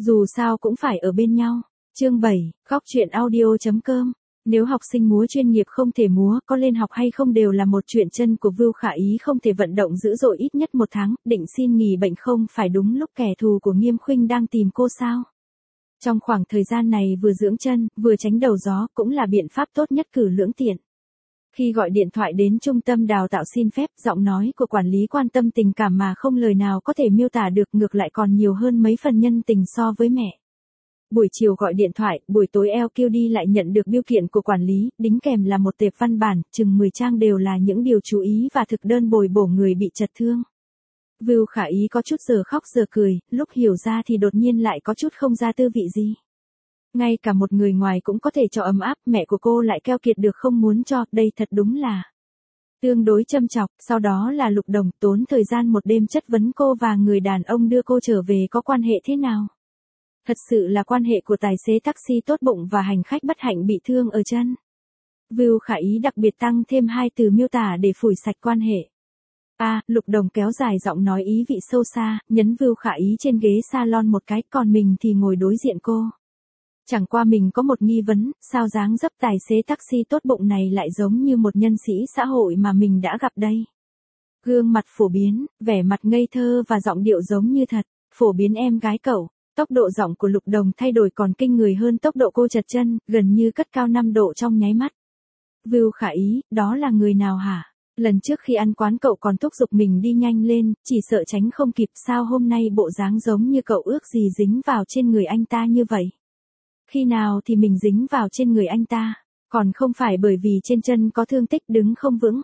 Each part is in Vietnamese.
Dù sao cũng phải ở bên nhau. Chương 7, góc truyện audio.com. Nếu học sinh múa chuyên nghiệp không thể múa, có lên học hay không đều là một chuyện. Chân của Vưu Khả Ý không thể vận động dữ dội ít nhất 1 tháng, định xin nghỉ bệnh không phải đúng lúc kẻ thù của Nghiêm Khuynh đang tìm cô sao? Trong khoảng thời gian này vừa dưỡng chân, vừa tránh đầu gió cũng là biện pháp tốt nhất cử lưỡng tiện. Khi gọi điện thoại đến trung tâm đào tạo xin phép, giọng nói của quản lý quan tâm tình cảm mà không lời nào có thể miêu tả được, ngược lại còn nhiều hơn mấy phần nhân tình so với mẹ. Buổi chiều gọi điện thoại, buổi tối LQD lại nhận được biêu kiện của quản lý, đính kèm là một tệp văn bản, chừng 10 trang đều là những điều chú ý và thực đơn bồi bổ người bị chật thương. Vưu Khả Ý có chút giờ khóc giờ cười, lúc hiểu ra thì đột nhiên lại có chút không ra tư vị gì. Ngay cả một người ngoài cũng có thể cho ấm áp, mẹ của cô lại keo kiệt được không muốn cho, đây thật đúng là tương đối châm chọc. Sau đó là Lục Đồng, tốn thời gian một đêm chất vấn cô và người đàn ông đưa cô trở về có quan hệ thế nào. Thật sự là quan hệ của tài xế taxi tốt bụng và hành khách bất hạnh bị thương ở chân. Vưu Khả Ý đặc biệt tăng thêm 2 từ miêu tả để phủi sạch quan hệ. Lục Đồng kéo dài giọng nói ý vị sâu xa, nhấn Vưu Khả Ý trên ghế salon một cái, còn mình thì ngồi đối diện cô. Chẳng qua mình có một nghi vấn, sao dáng dấp tài xế taxi tốt bụng này lại giống như một nhân sĩ xã hội mà mình đã gặp đây. Gương mặt phổ biến, vẻ mặt ngây thơ và giọng điệu giống như thật, phổ biến em gái cậu. Tốc độ giọng của Lục Đồng thay đổi còn kinh người hơn tốc độ cô chật chân, gần như cất cao 5 độ trong nháy mắt. Vưu Khả Ý, đó là người nào hả? Lần trước khi ăn quán cậu còn thúc giục mình đi nhanh lên, chỉ sợ tránh không kịp, sao hôm nay bộ dáng giống như cậu ước gì dính vào trên người anh ta như vậy? Khi nào thì mình dính vào trên người anh ta, còn không phải bởi vì trên chân có thương tích đứng không vững.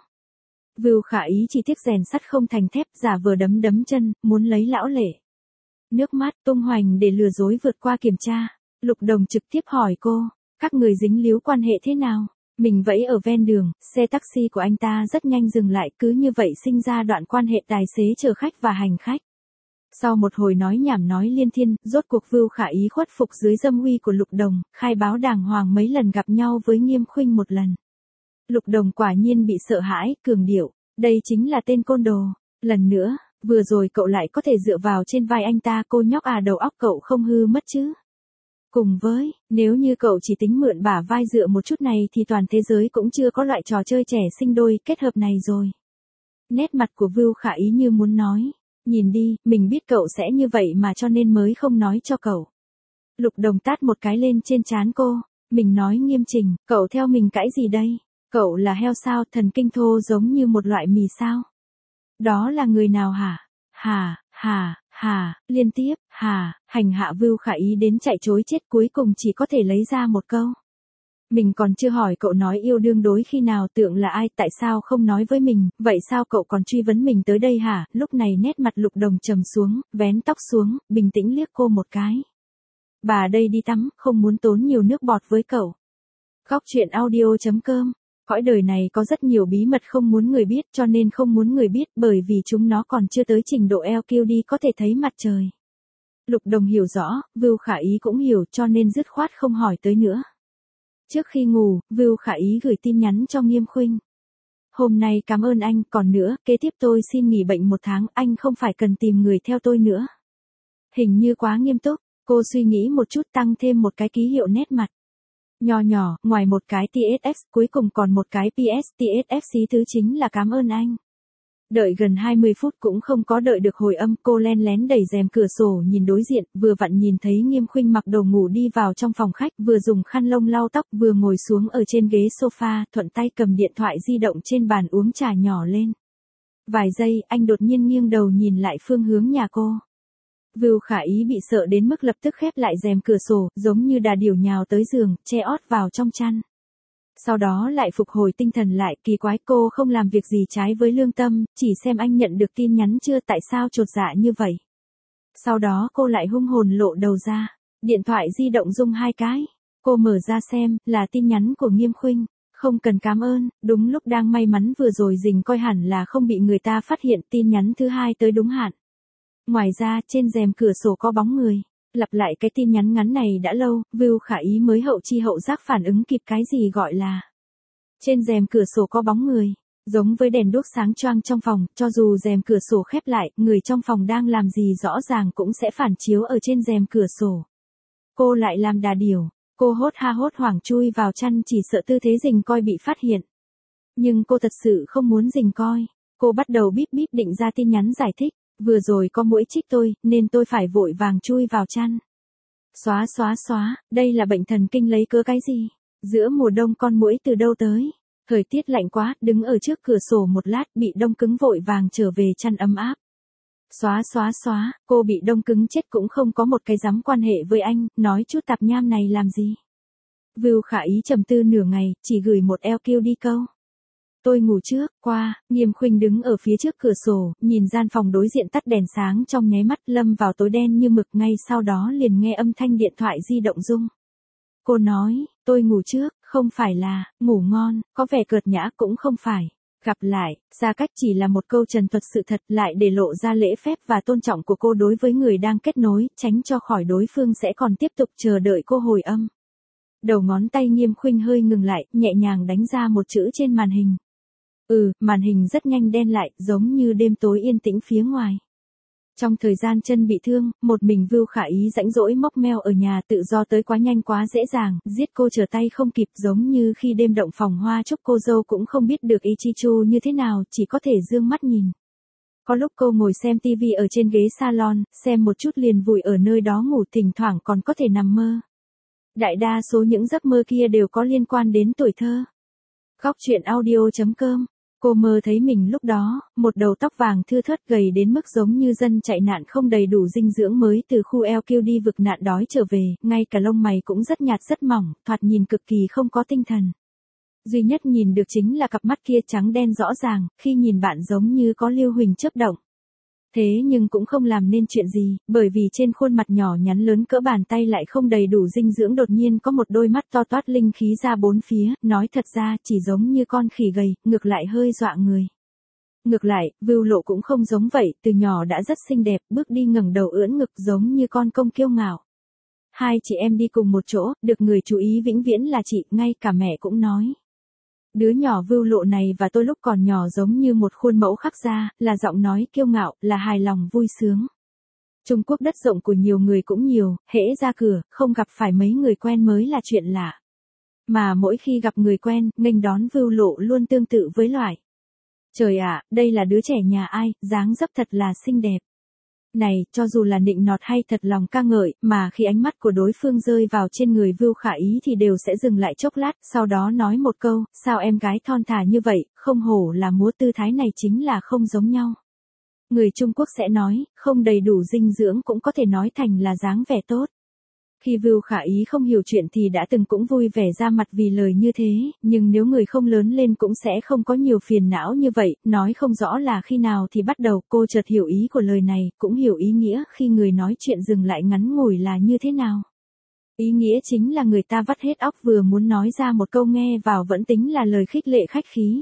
Vưu Khả Ý chỉ tiếc rèn sắt không thành thép, giả vờ đấm chân, muốn lấy lão lệ. Nước mắt tung hoành để lừa dối vượt qua kiểm tra. Lục Đồng trực tiếp hỏi cô, các người dính líu quan hệ thế nào? Mình vẫy ở ven đường, xe taxi của anh ta rất nhanh dừng lại, cứ như vậy sinh ra đoạn quan hệ tài xế chở khách và hành khách. Sau một hồi nói nhảm nói liên thiên, rốt cuộc Vưu Khả Ý khuất phục dưới dâm uy của Lục Đồng, khai báo đàng hoàng mấy lần gặp nhau với Nghiêm Khuynh một lần. Lục Đồng quả nhiên bị sợ hãi, cường điệu, đây chính là tên côn đồ. Lần nữa, vừa rồi cậu lại có thể dựa vào trên vai anh ta, cô nhóc đầu óc cậu không hư mất chứ? Cùng với, nếu như cậu chỉ tính mượn bả vai dựa một chút này thì toàn thế giới cũng chưa có loại trò chơi trẻ sinh đôi kết hợp này rồi. Nét mặt của Vưu Khả Ý như muốn nói, nhìn đi, mình biết cậu sẽ như vậy mà cho nên mới không nói cho cậu. Lục Đồng tát một cái lên trên trán cô, mình nói nghiêm chỉnh, cậu theo mình cãi gì đây? Cậu là heo sao, thần kinh thô giống như một loại mì sao? Đó là người nào hả? Liên tiếp, hành hạ Vưu Khả Ý đến chạy chối chết, cuối cùng chỉ có thể lấy ra một câu. Mình còn chưa hỏi cậu nói yêu đương đối khi nào, tượng là ai, tại sao không nói với mình, vậy sao cậu còn truy vấn mình tới đây hả? Lúc này nét mặt Lục Đồng trầm xuống, vén tóc xuống, bình tĩnh liếc cô một cái. Bà đây đi tắm, không muốn tốn nhiều nước bọt với cậu. Góc truyện audio.com. Cõi đời này có rất nhiều bí mật không muốn người biết, cho nên không muốn người biết, bởi vì chúng nó còn chưa tới trình độ LQD có thể thấy mặt trời. Lục Đồng hiểu rõ, Vưu Khả Ý cũng hiểu, cho nên dứt khoát không hỏi tới nữa. Trước khi ngủ, Vưu Khả Ý gửi tin nhắn cho Nghiêm Khuynh. Hôm nay cảm ơn anh, còn nữa, kế tiếp tôi xin nghỉ bệnh 1 tháng, anh không phải cần tìm người theo tôi nữa. Hình như quá nghiêm túc, cô suy nghĩ một chút tăng thêm một cái ký hiệu nét mặt. Nho nhỏ, ngoài một cái TSX, cuối cùng còn một cái PS, TSX thứ chính là cảm ơn anh. Đợi gần 20 phút cũng không có đợi được hồi âm, cô len lén đẩy rèm cửa sổ nhìn đối diện, vừa vặn nhìn thấy Nghiêm Khuynh mặc đồ ngủ đi vào trong phòng khách, vừa dùng khăn lông lau tóc, vừa ngồi xuống ở trên ghế sofa, thuận tay cầm điện thoại di động trên bàn uống trà nhỏ lên. Vài giây, anh đột nhiên nghiêng đầu nhìn lại phương hướng nhà cô. Vưu Khả Ý bị sợ đến mức lập tức khép lại rèm cửa sổ, giống như đà điểu nhào tới giường, che ót vào trong chăn. Sau đó lại phục hồi tinh thần lại, kỳ quái, cô không làm việc gì trái với lương tâm, chỉ xem anh nhận được tin nhắn chưa, tại sao chột dạ như vậy. Sau đó cô lại hung hồn lộ đầu ra, điện thoại di động rung 2 cái, cô mở ra xem, là tin nhắn của Nghiêm Khuynh. Không cần cảm ơn, đúng lúc đang may mắn vừa rồi dình coi hẳn là không bị người ta phát hiện, tin nhắn thứ 2 tới đúng hạn. Ngoài ra, trên rèm cửa sổ có bóng người. Lặp lại cái tin nhắn ngắn này đã lâu, Vưu Khả Ý mới hậu chi hậu giác phản ứng kịp cái gì gọi là trên rèm cửa sổ có bóng người. Giống với đèn đuốc sáng choang trong phòng, cho dù rèm cửa sổ khép lại, người trong phòng đang làm gì rõ ràng cũng sẽ phản chiếu ở trên rèm cửa sổ. Cô lại làm đà điểu, cô hốt ha hốt hoảng chui vào chăn chỉ sợ tư thế rình coi bị phát hiện. Nhưng cô thật sự không muốn rình coi, cô bắt đầu bíp bíp định ra tin nhắn giải thích, vừa rồi có muỗi chích tôi, nên tôi phải vội vàng chui vào chăn. Xóa xóa xóa, đây là bệnh thần kinh lấy cớ cái gì? Giữa mùa đông con muỗi từ đâu tới? Thời tiết lạnh quá, đứng ở trước cửa sổ một lát bị đông cứng vội vàng trở về chăn ấm áp. Xóa xóa xóa, cô bị đông cứng chết cũng không có một cái dám quan hệ với anh, nói chút tạp nham này làm gì. Vưu Khả Ý trầm tư nửa ngày, chỉ gửi một LQ đi câu. Tôi ngủ trước, qua, Nghiêm Khuynh đứng ở phía trước cửa sổ, nhìn gian phòng đối diện tắt đèn sáng trong nháy mắt lâm vào tối đen như mực, ngay sau đó liền nghe âm thanh điện thoại di động rung. Cô nói, tôi ngủ trước, không phải là, ngủ ngon, có vẻ cợt nhã cũng không phải. Gặp lại, xa cách chỉ là một câu trần thuật sự thật lại để lộ ra lễ phép và tôn trọng của cô đối với người đang kết nối, tránh cho khỏi đối phương sẽ còn tiếp tục chờ đợi cô hồi âm. Đầu ngón tay Nghiêm Khuynh hơi ngừng lại, nhẹ nhàng đánh ra một chữ trên màn hình. Màn hình rất nhanh đen lại, giống như đêm tối yên tĩnh phía ngoài. Trong thời gian chân bị thương, một mình Vưu Khả Ý rãnh rỗi móc meo ở nhà, tự do tới quá nhanh quá dễ dàng, giết cô trở tay không kịp, giống như khi đêm động phòng hoa chúc cô dâu cũng không biết được ý chi chu như thế nào, chỉ có thể dương mắt nhìn. Có lúc cô ngồi xem tivi ở trên ghế salon, xem một chút liền vùi ở nơi đó ngủ, thỉnh thoảng còn có thể nằm mơ. Đại đa số những giấc mơ kia đều có liên quan đến tuổi thơ. Góc truyện audio.com. Cô mơ thấy mình lúc đó, một đầu tóc vàng thưa thớt gầy đến mức giống như dân chạy nạn không đầy đủ dinh dưỡng mới từ khu LQ đi vực nạn đói trở về, ngay cả lông mày cũng rất nhạt rất mỏng, thoạt nhìn cực kỳ không có tinh thần. Duy nhất nhìn được chính là cặp mắt kia trắng đen rõ ràng, khi nhìn bạn giống như có lưu huỳnh chớp động. Thế nhưng cũng không làm nên chuyện gì, bởi vì trên khuôn mặt nhỏ nhắn lớn cỡ bàn tay lại không đầy đủ dinh dưỡng, đột nhiên có một đôi mắt to toát linh khí ra bốn phía, nói thật ra chỉ giống như con khỉ gầy, ngược lại hơi dọa người. Ngược lại, Vưu Lộ cũng không giống vậy, từ nhỏ đã rất xinh đẹp, bước đi ngẩng đầu ưỡn ngực giống như con công kiêu ngạo. Hai chị em đi cùng một chỗ, được người chú ý vĩnh viễn là chị, ngay cả mẹ cũng nói. Đứa nhỏ Vưu Lộ này và tôi lúc còn nhỏ giống như một khuôn mẫu khắc ra, là giọng nói kiêu ngạo, là hài lòng vui sướng. Trung Quốc đất rộng của nhiều người cũng nhiều, hễ ra cửa, không gặp phải mấy người quen mới là chuyện lạ. Mà mỗi khi gặp người quen, nghênh đón Vưu Lộ luôn tương tự với loại. Trời ạ, đây là đứa trẻ nhà ai, dáng dấp thật là xinh đẹp. Này, cho dù là nịnh nọt hay thật lòng ca ngợi, mà khi ánh mắt của đối phương rơi vào trên người Vưu Khả Ý thì đều sẽ dừng lại chốc lát, sau đó nói một câu, sao em gái thon thả như vậy, không hổ là múa, tư thái này chính là không giống nhau. Người Trung Quốc sẽ nói, không đầy đủ dinh dưỡng cũng có thể nói thành là dáng vẻ tốt. Khi Vưu Khả Ý không hiểu chuyện thì đã từng cũng vui vẻ ra mặt vì lời như thế, nhưng nếu người không lớn lên cũng sẽ không có nhiều phiền não như vậy, nói không rõ là khi nào thì bắt đầu, cô chợt hiểu ý của lời này, cũng hiểu ý nghĩa khi người nói chuyện dừng lại ngắn ngủi là như thế nào. Ý nghĩa chính là người ta vắt hết óc vừa muốn nói ra một câu nghe vào vẫn tính là lời khích lệ khách khí.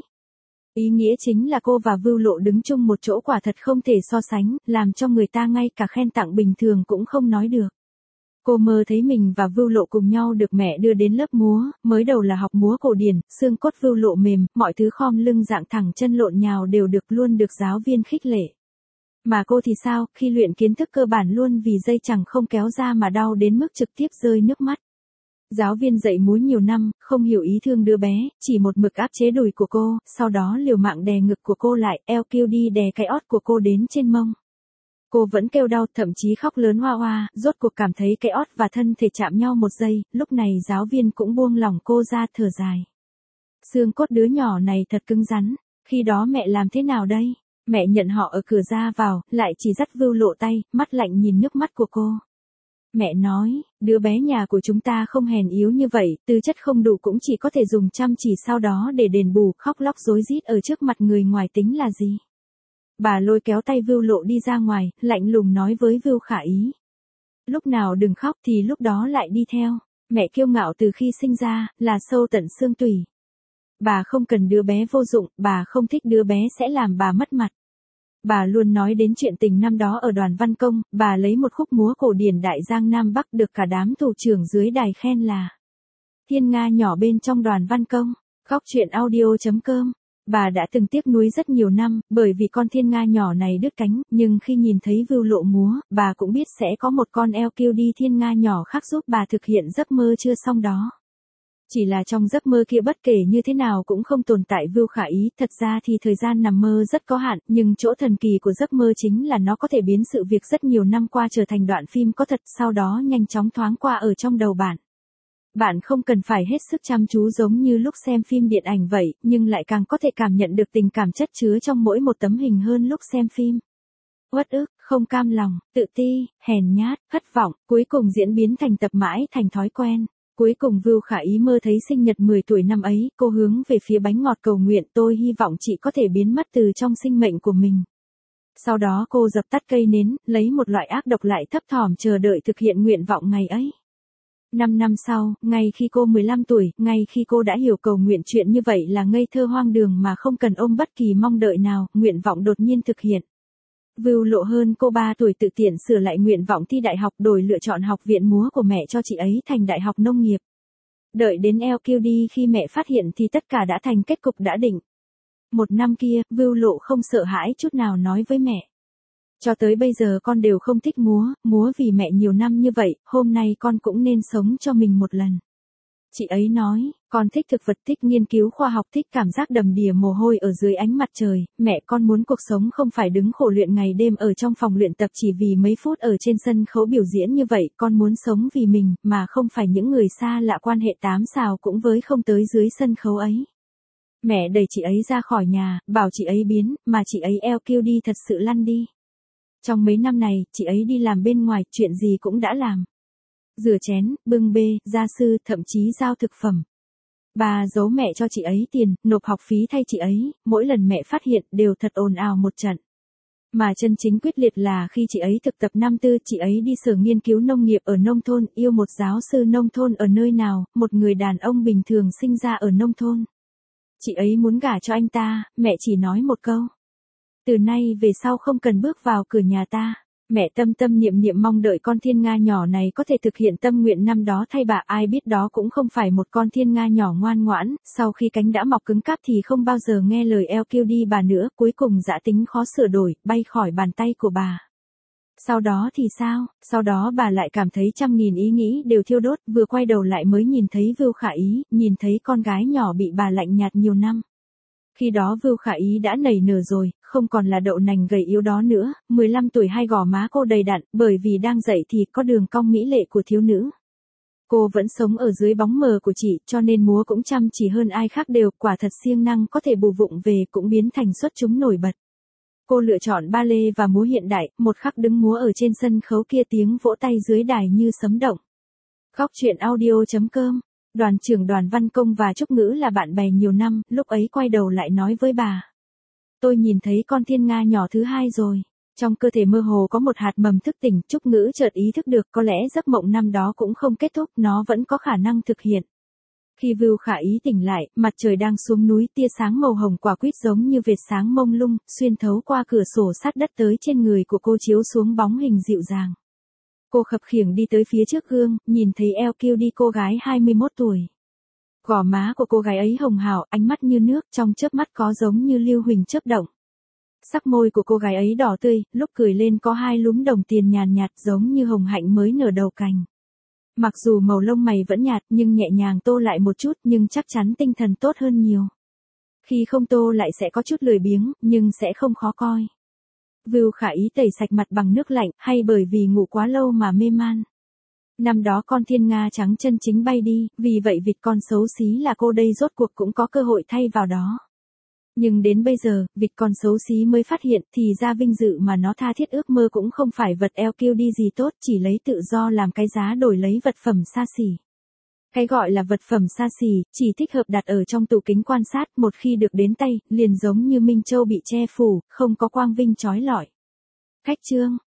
Ý nghĩa chính là cô và Vưu Lộ đứng chung một chỗ quả thật không thể so sánh, làm cho người ta ngay cả khen tặng bình thường cũng không nói được. Cô mơ thấy mình và Vưu Lộ cùng nhau được mẹ đưa đến lớp múa, mới đầu là học múa cổ điển, xương cốt Vưu Lộ mềm, mọi thứ khom lưng dạng thẳng chân lộn nhào đều luôn được giáo viên khích lệ. Mà cô thì sao, khi luyện kiến thức cơ bản luôn vì dây chằng không kéo ra mà đau đến mức trực tiếp rơi nước mắt. Giáo viên dạy múa nhiều năm, không hiểu ý thương đứa bé, chỉ một mực áp chế đùi của cô, sau đó liều mạng đè ngực của cô lại, eo kêu đi đè cái ót của cô đến trên mông. Cô vẫn kêu đau, thậm chí khóc lớn hoa hoa, rốt cuộc cảm thấy cái ót và thân thể chạm nhau một giây, lúc này giáo viên cũng buông lỏng cô ra, thở dài. Xương cốt đứa nhỏ này thật cứng rắn, khi đó mẹ làm thế nào đây? Mẹ nhận họ ở cửa ra vào, lại chỉ dắt Vưu Lộ tay, mắt lạnh nhìn nước mắt của cô. Mẹ nói, đứa bé nhà của chúng ta không hèn yếu như vậy, tư chất không đủ cũng chỉ có thể dùng chăm chỉ sau đó để đền bù, khóc lóc rối rít ở trước mặt người ngoài tính là gì? Bà lôi kéo tay Vưu Lộ đi ra ngoài, lạnh lùng nói với Vưu Khả Ý. Lúc nào đừng khóc thì lúc đó lại đi theo. Mẹ kiêu ngạo từ khi sinh ra, là sâu tận xương tủy. Bà không cần đứa bé vô dụng, bà không thích đứa bé sẽ làm bà mất mặt. Bà luôn nói đến chuyện tình năm đó ở đoàn văn công, bà lấy một khúc múa cổ điển Đại Giang Nam Bắc được cả đám thủ trưởng dưới đài khen là Thiên Nga nhỏ bên trong đoàn văn công. Góc truyện audio.com Bà đã từng tiếc nuối rất nhiều năm, bởi vì con thiên nga nhỏ này đứt cánh, nhưng khi nhìn thấy Vưu Lộ múa, bà cũng biết sẽ có một con LQD thiên nga nhỏ khác giúp bà thực hiện giấc mơ chưa xong đó. Chỉ là trong giấc mơ kia bất kể như thế nào cũng không tồn tại Vưu Khả Ý, thật ra thì thời gian nằm mơ rất có hạn, nhưng chỗ thần kỳ của giấc mơ chính là nó có thể biến sự việc rất nhiều năm qua trở thành đoạn phim có thật, sau đó nhanh chóng thoáng qua ở trong đầu bạn. Bạn không cần phải hết sức chăm chú giống như lúc xem phim điện ảnh vậy, nhưng lại càng có thể cảm nhận được tình cảm chất chứa trong mỗi một tấm hình hơn lúc xem phim. Uất ức, không cam lòng, tự ti, hèn nhát, thất vọng, cuối cùng diễn biến thành tập mãi thành thói quen. Cuối cùng Vưu Khả Ý mơ thấy sinh nhật 10 tuổi năm ấy, cô hướng về phía bánh ngọt cầu nguyện, tôi hy vọng chị có thể biến mất từ trong sinh mệnh của mình. Sau đó cô dập tắt cây nến, lấy một loại ác độc lại thấp thỏm chờ đợi thực hiện nguyện vọng ngày ấy. 5 năm sau, ngay khi cô 15 tuổi, ngay khi cô đã hiểu cầu nguyện chuyện như vậy là ngây thơ hoang đường mà không cần ôm bất kỳ mong đợi nào, nguyện vọng đột nhiên thực hiện. Vưu Lộ hơn cô 3 tuổi tự tiện sửa lại nguyện vọng thi đại học, đổi lựa chọn học viện múa của mẹ cho chị ấy thành đại học nông nghiệp. Đợi đến LQD khi mẹ phát hiện thì tất cả đã thành kết cục đã định. Một năm kia, Vưu Lộ không sợ hãi chút nào nói với mẹ. Cho tới bây giờ con đều không thích múa vì mẹ nhiều năm như vậy, hôm nay con cũng nên sống cho mình một lần. Chị ấy nói, con thích thực vật, thích nghiên cứu khoa học, thích cảm giác đầm đìa mồ hôi ở dưới ánh mặt trời, mẹ con muốn cuộc sống không phải đứng khổ luyện ngày đêm ở trong phòng luyện tập chỉ vì mấy phút ở trên sân khấu biểu diễn như vậy, con muốn sống vì mình, mà không phải những người xa lạ quan hệ 8 xào cũng với không tới dưới sân khấu ấy. Mẹ đẩy chị ấy ra khỏi nhà, bảo chị ấy biến, mà chị ấy LQD thật sự lăn đi. Trong mấy năm này, chị ấy đi làm bên ngoài, chuyện gì cũng đã làm. Rửa chén, bưng bê, gia sư, thậm chí giao thực phẩm. Bà giấu mẹ cho chị ấy tiền, nộp học phí thay chị ấy, mỗi lần mẹ phát hiện đều thật ồn ào một trận. Mà chân chính quyết liệt là khi chị ấy thực tập năm tư, chị ấy đi sở nghiên cứu nông nghiệp ở nông thôn, yêu một giáo sư nông thôn ở nơi nào, một người đàn ông bình thường sinh ra ở nông thôn. Chị ấy muốn gả cho anh ta, mẹ chỉ nói một câu. Từ nay về sau không cần bước vào cửa nhà ta. Mẹ tâm tâm niệm niệm mong đợi con thiên nga nhỏ này có thể thực hiện tâm nguyện năm đó thay bà, ai biết đó cũng không phải một con thiên nga nhỏ ngoan ngoãn, sau khi cánh đã mọc cứng cáp thì không bao giờ nghe lời LQD bà nữa, cuối cùng dã tính khó sửa đổi, bay khỏi bàn tay của bà. Sau đó thì sao? Sau đó bà lại cảm thấy trăm nghìn ý nghĩ đều thiêu đốt, vừa quay đầu lại mới nhìn thấy Vưu Khả Ý, nhìn thấy con gái nhỏ bị bà lạnh nhạt nhiều năm. Khi đó Vưu Khả Ý đã nảy nở rồi, không còn là đậu nành gầy yếu đó nữa, 15 tuổi hai gò má cô đầy đặn, bởi vì đang dậy thì có đường cong mỹ lệ của thiếu nữ. Cô vẫn sống ở dưới bóng mờ của chị, cho nên múa cũng chăm chỉ hơn ai khác đều, quả thật siêng năng có thể bù vụng về cũng biến thành xuất chúng nổi bật. Cô lựa chọn ba lê và múa hiện đại, một khắc đứng múa ở trên sân khấu kia tiếng vỗ tay dưới đài như sấm động. Góc truyện audio.com. Đoàn trưởng Đoàn Văn Công và Trúc Ngữ là bạn bè nhiều năm, lúc ấy quay đầu lại nói với bà. Tôi nhìn thấy con thiên nga nhỏ thứ hai rồi. Trong cơ thể mơ hồ có một hạt mầm thức tỉnh, Trúc Ngữ chợt ý thức được có lẽ giấc mộng năm đó cũng không kết thúc, nó vẫn có khả năng thực hiện. Khi Vưu Khả Ý tỉnh lại, mặt trời đang xuống núi, tia sáng màu hồng quả quýt giống như vệt sáng mông lung, xuyên thấu qua cửa sổ sát đất tới trên người của cô chiếu xuống bóng hình dịu dàng. Cô khập khiễng đi tới phía trước gương, nhìn thấy LQD cô gái 21 tuổi. Gò má của cô gái ấy hồng hào, ánh mắt như nước, trong chớp mắt có giống như lưu huỳnh chớp động. Sắc môi của cô gái ấy đỏ tươi, lúc cười lên có hai lúm đồng tiền nhàn nhạt giống như hồng hạnh mới nở đầu cành. Mặc dù màu lông mày vẫn nhạt nhưng nhẹ nhàng tô lại một chút, nhưng chắc chắn tinh thần tốt hơn nhiều. Khi không tô lại sẽ có chút lười biếng, nhưng sẽ không khó coi. Vưu Khả Ý tẩy sạch mặt bằng nước lạnh, hay bởi vì ngủ quá lâu mà mê man. Năm đó con thiên nga trắng chân chính bay đi, vì vậy vịt con xấu xí là cô đây rốt cuộc cũng có cơ hội thay vào đó. Nhưng đến bây giờ, vịt con xấu xí mới phát hiện thì ra vinh dự mà nó tha thiết ước mơ cũng không phải vật LQD gì tốt, chỉ lấy tự do làm cái giá đổi lấy vật phẩm xa xỉ. Cái gọi là vật phẩm xa xỉ, chỉ thích hợp đặt ở trong tủ kính quan sát, một khi được đến tay, liền giống như Minh Châu bị che phủ, không có quang vinh chói lọi. Khách chương.